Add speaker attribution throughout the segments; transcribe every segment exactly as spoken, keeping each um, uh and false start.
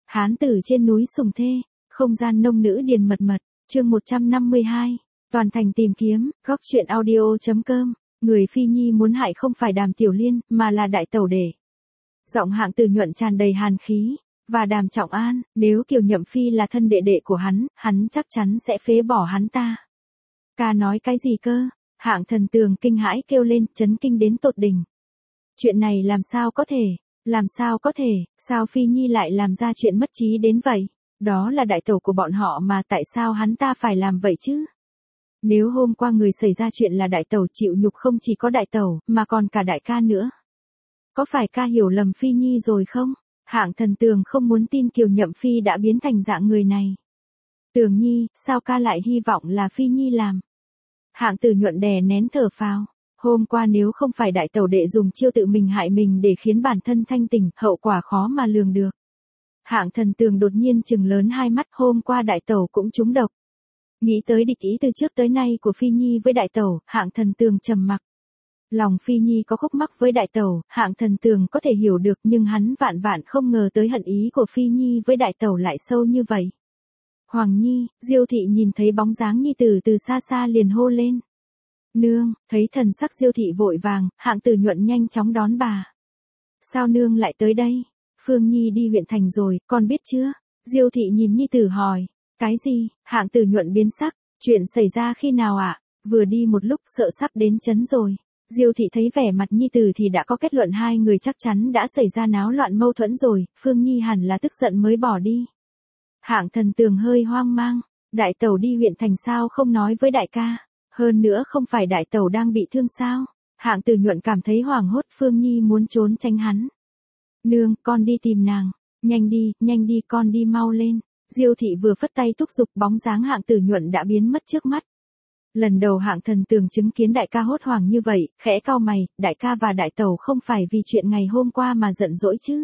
Speaker 1: Hán tử trên núi Sùng Thê, không gian nông nữ điền mật mật, chương một trăm năm mươi hai, toàn thành tìm kiếm, góc truyện audio.com, người Phi Nhi muốn hại không phải Đàm Tiểu Liên, mà là đại tẩu đệ. Giọng Hạng Tử nhuận tràn đầy hàn khí, và Đàm Trọng An, nếu Kiều Nhậm Phi là thân đệ đệ của hắn, hắn chắc chắn sẽ phế bỏ hắn ta. Ca nói cái gì cơ? Hạng Thần Tường kinh hãi kêu lên, chấn kinh đến tột đỉnh. Chuyện này làm sao có thể? Làm sao có thể? Sao Phi Nhi lại làm ra chuyện mất trí đến vậy? Đó là đại tẩu của bọn họ mà tại sao hắn ta phải làm vậy chứ? Nếu hôm qua người xảy ra chuyện là đại tẩu, chịu nhục không chỉ có đại tẩu, mà còn cả đại ca nữa. Có phải ca hiểu lầm Phi Nhi rồi không? Hạng Thần Tường không muốn tin Kiều Nhậm Phi đã biến thành dạng người này. Tường Nhi, sao ca lại hy vọng là Phi Nhi làm? Hạng Tử nhuận đè nén thở phào. Hôm qua nếu không phải đại tẩu đệ dùng chiêu tự mình hại mình để khiến bản thân thanh tỉnh, hậu quả khó mà lường được. Hạng Thần Tường đột nhiên trừng lớn hai mắt, hôm qua đại tẩu cũng trúng độc. Nghĩ tới địch ý từ trước tới nay của Phi Nhi với đại tẩu, Hạng Thần Tường trầm mặc. Lòng Phi Nhi có khúc mắc với đại tẩu, Hạng Thần Tường có thể hiểu được, nhưng hắn vạn vạn không ngờ tới hận ý của Phi Nhi với đại tẩu lại sâu như vậy. Hoàng Nhi, Diêu thị nhìn thấy bóng dáng nhi tử từ xa xa liền hô lên. Nương, thấy thần sắc Diêu thị vội vàng, Hạng Tử nhuận nhanh chóng đón bà. Sao nương lại tới đây? Phương Nhi đi huyện thành rồi, con biết chưa? Diêu thị nhìn nhi tử hỏi. Cái gì? Hạng Tử nhuận biến sắc, chuyện xảy ra khi nào ạ? À? Vừa đi một lúc sợ sắp đến chấn rồi. Diêu thị thấy vẻ mặt nhi tử thì đã có kết luận hai người chắc chắn đã xảy ra náo loạn mâu thuẫn rồi, Phương Nhi hẳn là tức giận mới bỏ đi. Hạng Thần Tường hơi hoang mang, đại tẩu đi huyện thành sao không nói với đại ca, hơn nữa không phải đại tẩu đang bị thương sao? Hạng Tử nhuận cảm thấy hoảng hốt, Phương Nhi muốn trốn tránh hắn. Nương, con đi tìm nàng, nhanh đi, nhanh đi con đi mau lên. Diêu thị vừa phất tay thúc giục, bóng dáng Hạng Tử nhuận đã biến mất trước mắt. Lần đầu Hạng Thần Tường chứng kiến đại ca hốt hoảng như vậy, khẽ cau mày, đại ca và đại tẩu không phải vì chuyện ngày hôm qua mà giận dỗi chứ?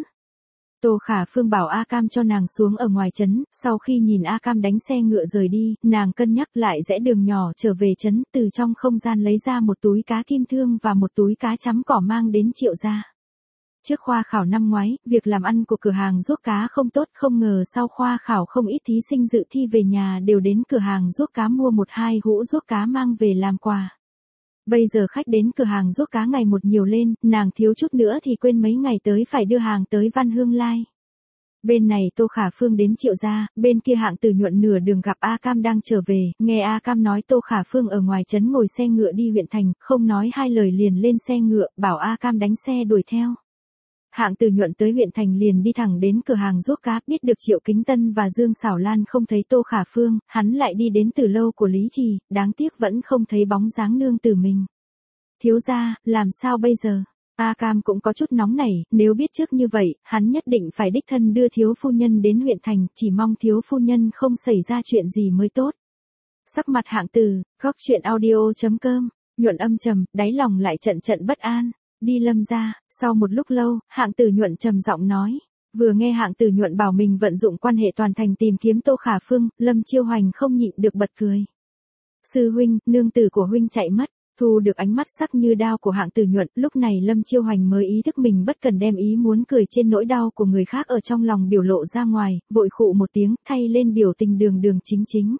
Speaker 1: Tô Khả Phương bảo A Cam cho nàng xuống ở ngoài trấn, sau khi nhìn A Cam đánh xe ngựa rời đi, nàng cân nhắc lại rẽ đường nhỏ trở về trấn, từ trong không gian lấy ra một túi cá kim thương và một túi cá chấm cỏ mang đến Triệu gia. Trước khoa khảo năm ngoái, việc làm ăn của cửa hàng ruốc cá không tốt, không ngờ sau khoa khảo không ít thí sinh dự thi về nhà đều đến cửa hàng ruốc cá mua một hai hũ ruốc cá mang về làm quà. Bây giờ khách đến cửa hàng ruốc cá ngày một nhiều lên, nàng thiếu chút nữa thì quên mấy ngày tới phải đưa hàng tới Văn Hương Lai. Bên này Tô Khả Phương đến Triệu gia, bên kia Hạng Tử nhuận nửa đường gặp A Cam đang trở về, nghe A Cam nói Tô Khả Phương ở ngoài trấn ngồi xe ngựa đi huyện thành, không nói hai lời liền lên xe ngựa, bảo A Cam đánh xe đuổi theo. Hạng Tử nhuận tới huyện thành liền đi thẳng đến cửa hàng ruốc cá, biết được Triệu Kính Tân và Dương Xảo Lan không thấy Tô Khả Phương, hắn lại đi đến từ lâu của Lý Trì, đáng tiếc vẫn không thấy bóng dáng nương tử mình. Thiếu gia, làm sao bây giờ? A Cam cũng có chút nóng nảy, nếu biết trước như vậy, hắn nhất định phải đích thân đưa thiếu phu nhân đến huyện thành, chỉ mong thiếu phu nhân không xảy ra chuyện gì mới tốt. Sắc mặt Hạng Tử, góc truyện audio.com, nhuận âm trầm, đáy lòng lại trận trận bất an. Đi Lâm gia, sau một lúc lâu, Hạng Tử nhuận trầm giọng nói. Vừa nghe Hạng Tử nhuận bảo mình vận dụng quan hệ toàn thành tìm kiếm Tô Khả Phương, Lâm Chiêu Hoành không nhịn được bật cười. Sư huynh, nương tử của huynh chạy mất. Thu được ánh mắt sắc như đao của Hạng Tử nhuận, lúc này Lâm Chiêu Hoành mới ý thức mình bất cần đem ý muốn cười trên nỗi đau của người khác ở trong lòng biểu lộ ra ngoài, vội khụ một tiếng, thay lên biểu tình đường đường chính chính.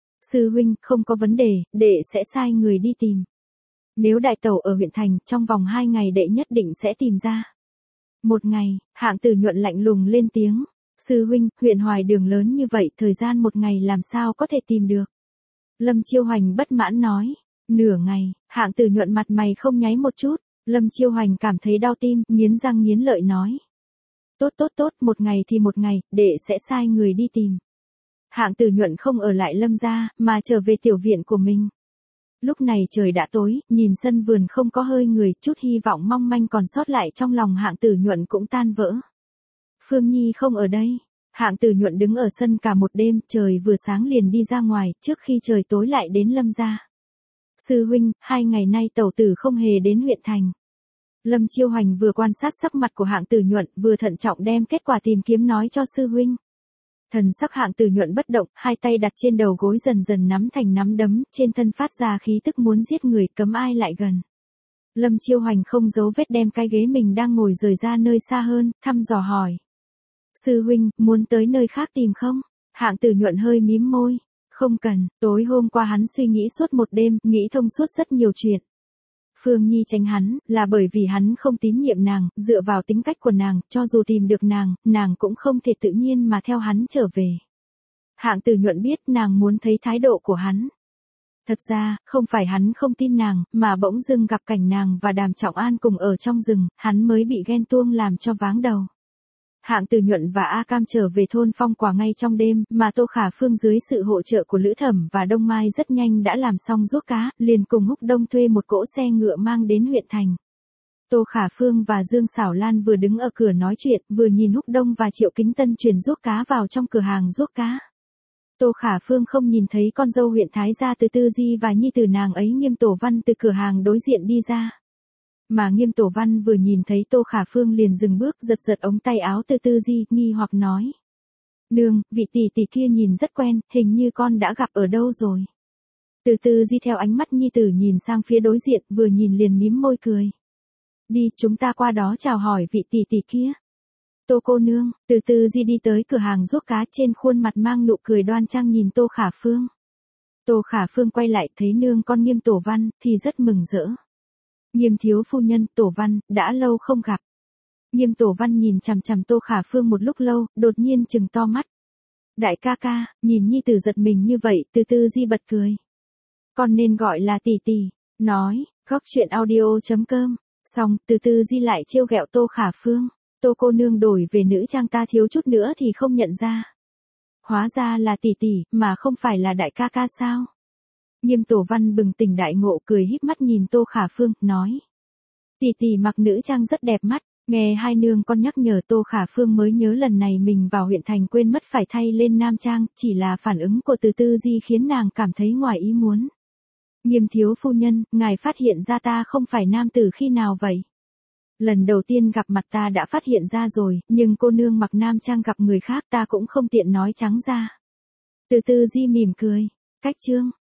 Speaker 1: Sư huynh, không có vấn đề, đệ sẽ sai người đi tìm. Nếu đại tẩu ở huyện thành, trong vòng hai ngày đệ nhất định sẽ tìm ra. Một ngày, Hạng Tử nhuận lạnh lùng lên tiếng. Sư huynh, huyện Hoài đường lớn như vậy, thời gian một ngày làm sao có thể tìm được? Lâm Chiêu Hoành bất mãn nói. Nửa ngày, Hạng Tử nhuận mặt mày không nháy một chút. Lâm Chiêu Hoành cảm thấy đau tim, nghiến răng nghiến lợi nói. Tốt tốt tốt, một ngày thì một ngày, đệ sẽ sai người đi tìm. Hạng Tử nhuận không ở lại Lâm gia, mà trở về tiểu viện của mình. Lúc này trời đã tối, nhìn sân vườn không có hơi người, chút hy vọng mong manh còn sót lại trong lòng Hạng Tử nhuận cũng tan vỡ. Phương Nhi không ở đây. Hạng Tử nhuận đứng ở sân cả một đêm, trời vừa sáng liền đi ra ngoài, trước khi trời tối lại đến Lâm gia. Sư huynh, hai ngày nay tẩu tử không hề đến huyện thành. Lâm Chiêu Hoành vừa quan sát sắc mặt của Hạng Tử nhuận, vừa thận trọng đem kết quả tìm kiếm nói cho sư huynh. Thần sắc Hạng Tử nhuận bất động, hai tay đặt trên đầu gối dần dần nắm thành nắm đấm, trên thân phát ra khí tức muốn giết người, cấm ai lại gần. Lâm Chiêu Hoành không giấu vết đem cái ghế mình đang ngồi rời ra nơi xa hơn, thăm dò hỏi. Sư huynh, muốn tới nơi khác tìm không? Hạng Tử Nhuận hơi mím môi. Không cần, tối hôm qua hắn suy nghĩ suốt một đêm, nghĩ thông suốt rất nhiều chuyện. Phương Nhi tránh hắn, là bởi vì hắn không tín nhiệm nàng, dựa vào tính cách của nàng, cho dù tìm được nàng, nàng cũng không thể tự nhiên mà theo hắn trở về. Hạng Tử Nhuận biết nàng muốn thấy thái độ của hắn. Thật ra, không phải hắn không tin nàng, mà bỗng dưng gặp cảnh nàng và Đàm Trọng An cùng ở trong rừng, hắn mới bị ghen tuông làm cho váng đầu. Hạng Tử Nhuận và A Cam trở về thôn Phong Quả ngay trong đêm, mà Tô Khả Phương dưới sự hỗ trợ của Lữ Thẩm và Đông Mai rất nhanh đã làm xong ruốc cá, liền cùng Húc Đông thuê một cỗ xe ngựa mang đến huyện thành. Tô Khả Phương và Dương Xảo Lan vừa đứng ở cửa nói chuyện, vừa nhìn Húc Đông và Triệu Kính Tân chuyển ruốc cá vào trong cửa hàng ruốc cá. Tô Khả Phương không nhìn thấy con dâu huyện Thái gia Từ Tư Di và nhi tử nàng ấy Nghiêm Tổ Văn từ cửa hàng đối diện đi ra. Mà Nghiêm Tổ Văn vừa nhìn thấy Tô Khả Phương liền dừng bước, giật giật ống tay áo Từ Tư Di, nghi hoặc nói. Nương, vị tỷ tỷ kia nhìn rất quen, hình như con đã gặp ở đâu rồi. Từ Tư Di theo ánh mắt nhi tử nhìn sang phía đối diện, vừa nhìn liền mím môi cười. Đi, chúng ta qua đó chào hỏi vị tỷ tỷ kia. Tô cô nương, Từ Tư Di đi tới cửa hàng ruốc cá, trên khuôn mặt mang nụ cười đoan trang nhìn Tô Khả Phương. Tô Khả Phương quay lại thấy nương con Nghiêm Tổ Văn, thì rất mừng rỡ. Nghiêm thiếu phu nhân, Tổ Văn, đã lâu không gặp. Nghiêm Tổ Văn nhìn chằm chằm Tô Khả Phương một lúc lâu, đột nhiên trừng to mắt. Đại ca ca, nhìn nhi tử giật mình như vậy, Từ Tư Di bật cười. Con nên gọi là tỷ tỷ, nói, góc truyện audio chấm com. Xong, Từ Tư Di lại trêu ghẹo Tô Khả Phương. Tô cô nương đổi về nữ trang ta thiếu chút nữa thì không nhận ra. Hóa ra là tỷ tỷ, mà không phải là đại ca ca sao? Nghiêm Tổ Văn bừng tỉnh đại ngộ, cười híp mắt nhìn Tô Khả Phương, nói. Tỷ tỷ mặc nữ trang rất đẹp mắt, nghe hai nương con nhắc nhở Tô Khả Phương mới nhớ lần này mình vào huyện thành quên mất phải thay lên nam trang, chỉ là phản ứng của Từ Tư Di khiến nàng cảm thấy ngoài ý muốn. Nghiêm thiếu phu nhân, ngài phát hiện ra ta không phải nam tử khi nào vậy? Lần đầu tiên gặp mặt ta đã phát hiện ra rồi, nhưng cô nương mặc nam trang gặp người khác ta cũng không tiện nói trắng ra. Từ Tư Di mỉm cười. Cách chương.